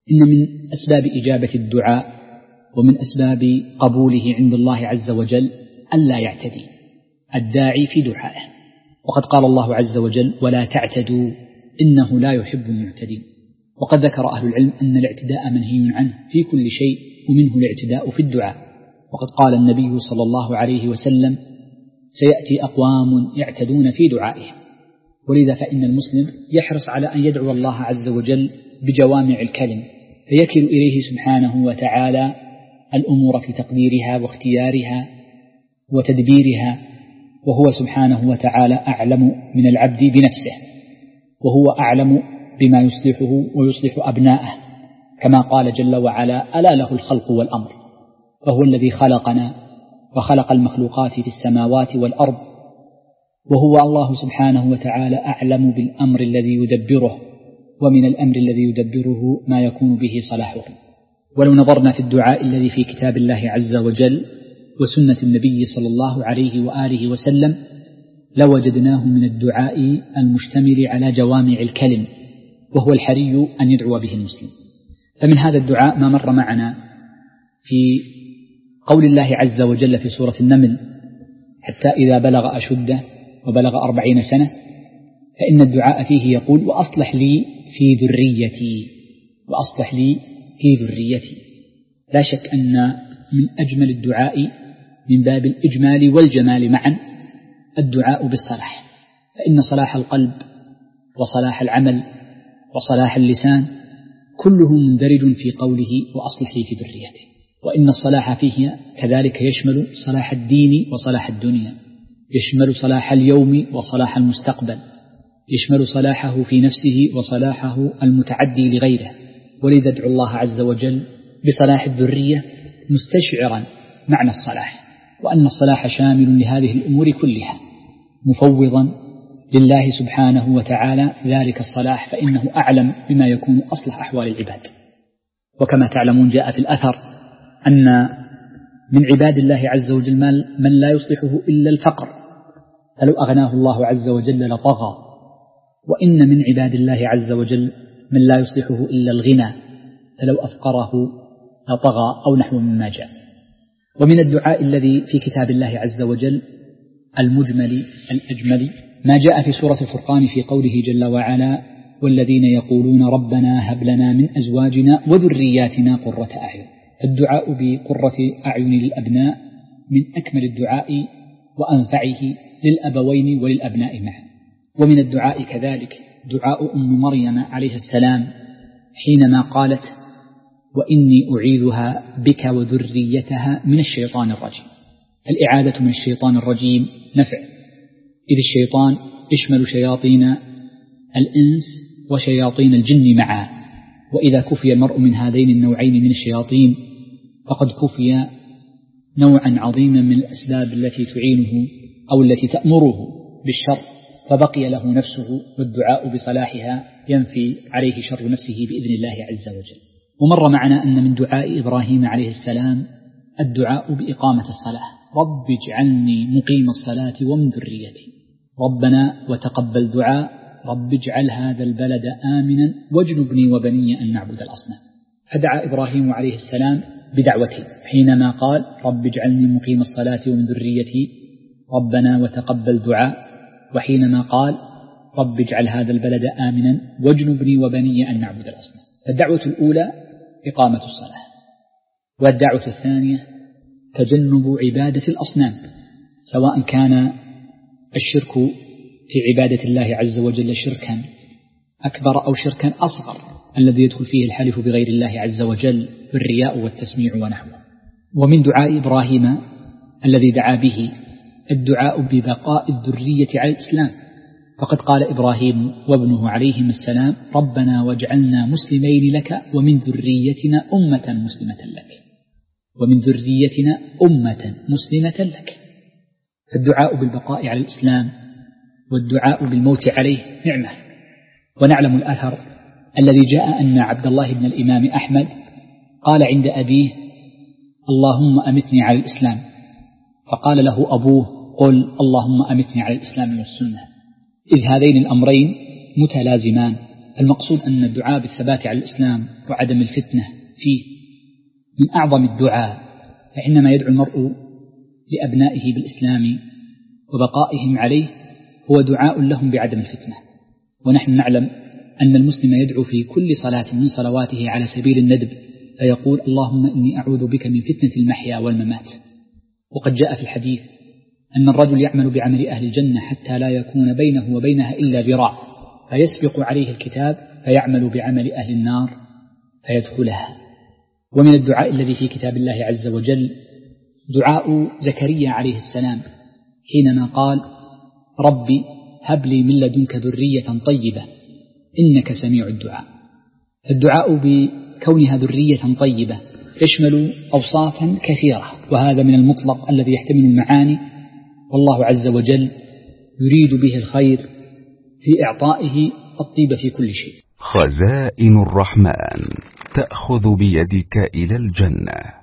إن من أسباب إجابة الدعاء ومن أسباب قبوله عند الله عز وجل ألا يعتدي الداعي في دعائه، وقد قال الله عز وجل: ولا تعتدوا إنه لا يحب المعتدين. وقد ذكر أهل العلم أن الاعتداء منهي عنه في كل شيء، ومنه الاعتداء في الدعاء. وقد قال النبي صلى الله عليه وسلم: سيأتي أقوام يعتدون في دعائهم. ولذا فإن المسلم يحرص على أن يدعو الله عز وجل بجوامع الكلم، فيكل إليه سبحانه وتعالى الأمور في تقديرها واختيارها وتدبيرها، وهو سبحانه وتعالى أعلم من العبد بنفسه، وهو أعلم بما يصلحه ويصلح أبناءه، كما قال جل وعلا: ألا له الخلق والأمر، فهو الذي خلقنا وخلق المخلوقات في السماوات والأرض، وهو الله سبحانه وتعالى أعلم بالأمر الذي يدبره، ومن الأمر الذي يدبره ما يكون به صلاحه. ولو نظرنا في الدعاء الذي في كتاب الله عز وجل وسنة النبي صلى الله عليه وآله وسلم لوجدناه من الدعاء المشتمل على جوامع الكلم، وهو الحري أن يدعو به المسلم. فمن هذا الدعاء ما مر معنا في قول الله عز وجل في سورة النمل: حتى إذا بلغ أشده وبلغ 40 سنة، فإن الدعاء فيه يقول: وأصلح لي في ذريتي، وأصلح لي في ذريتي. لا شك أن من أجمل الدعاء من باب الإجمال والجمال معا الدعاء بالصلاح، فإن صلاح القلب وصلاح العمل وصلاح اللسان كله مندرج في قوله: وأصلح لي في ذريتي. وإن الصلاح فيه كذلك يشمل صلاح الدين وصلاح الدنيا، يشمل صلاح اليوم وصلاح المستقبل، يشمل صلاحه في نفسه وصلاحه المتعدي لغيره. ولذا ادعو الله عز وجل بصلاح الذرية مستشعرا معنى الصلاح، وأن الصلاح شامل لهذه الأمور كلها، مفوضا لله سبحانه وتعالى ذلك الصلاح، فإنه أعلم بما يكون أصلح أحوال العباد. وكما تعلمون جاء في الأثر أن من عباد الله عز وجل من لا يصلحه إلا الفقر، فلو أغناه الله عز وجل لطغى، وإن من عباد الله عز وجل من لا يصلحه إلا الغنى، فلو أفقره لطغى، أو نحو مما جاء. ومن الدعاء الذي في كتاب الله عز وجل المجمل الأجمل ما جاء في سورة الفرقان في قوله جل وعلا: والذين يقولون ربنا هب لنا من أزواجنا وذرياتنا قرة أعين. الدعاء بقرة أعين للأبناء من أكمل الدعاء وأنفعه للأبوين وللأبناء معا. ومن الدعاء كذلك دعاء أم مريم عليه السلام حينما قالت: وإني أعيذها بك وذريتها من الشيطان الرجيم. الإعادة من الشيطان الرجيم نفع، إذ الشيطان يشمل شياطين الإنس وشياطين الجن معا، وإذا كفي المرء من هذين النوعين من الشياطين فقد كفي نوعا عظيما من الأسباب التي تعينه أو التي تأمره بالشر، فبقي له نفسه، والدعاء بصلاحها ينفي عليه شر نفسه بإذن الله عز وجل. ومر معنا أن من دعاء إبراهيم عليه السلام الدعاء بإقامة الصلاة: رب اجعلني مقيم الصلاة ومن ذريتي. ربنا وتقبل دعاء رب اجعل هذا البلد آمنا واجنبني وبني أن نعبد الأصنام. فدعا إبراهيم عليه السلام بدعوته حينما قال: رب اجعلني مقيم الصلاة ومن ذريتي ربنا وتقبل دعاء، وحينما قال: رب اجعل هذا البلد آمنا واجنبني وبني أن نعبد الأصنام. فالدعوة الأولى إقامة الصلاة، والدعوة الثانية تجنب عبادة الأصنام، سواء كان الشرك في عبادة الله عز وجل شركا أكبر أو شركا أصغر الذي يدخل فيه الحلف بغير الله عز وجل بالرياء والتسميع ونحوه. ومن دعاء إبراهيم الذي دعا به الدعاء ببقاء الذرية على الإسلام، فقد قال إبراهيم وابنه عليهم السلام: ربنا واجعلنا مسلمين لك ومن ذريتنا أمة مسلمة لك، ومن ذريتنا أمة مسلمة لك. فالدعاء بالبقاء على الإسلام والدعاء بالموت عليه نعمة. ونعلم الأثر الذي جاء أن عبد الله بن الإمام أحمد قال عند أبيه: اللهم أمتني على الإسلام، فقال له أبوه: قل اللهم أمتني على الإسلام والسنة، إذ هذين الأمرين متلازمان، المقصود أن الدعاء بالثبات على الإسلام وعدم الفتنة فيه من أعظم الدعاء، فإنما يدعو المرء لأبنائه بالإسلام وبقائهم عليه هو دعاء لهم بعدم الفتنة. ونحن نعلم أن المسلم يدعو في كل صلاة من صلواته على سبيل الندب، فيقول اللهم إني أعوذ بك من فتنة المحيا والممات. وقد جاء في الحديث أن الرجل يعمل بعمل أهل الجنة حتى لا يكون بينه وبينها إلا ذراع، فيسبق عليه الكتاب فيعمل بعمل أهل النار فيدخلها. ومن الدعاء الذي في كتاب الله عز وجل دعاء زكريا عليه السلام حينما قال ربي هب لي من لدنك ذرية طيبة إنك سميع الدعاء. الدعاء بكونها ذرية طيبة يشمل أوصافا كثيرة، وهذا من المطلق الذي يحتمل المعاني، والله عز وجل يريد به الخير في إعطائه الطيب في كل شيء. خزائن الرحمن تأخذ بيدك إلى الجنة.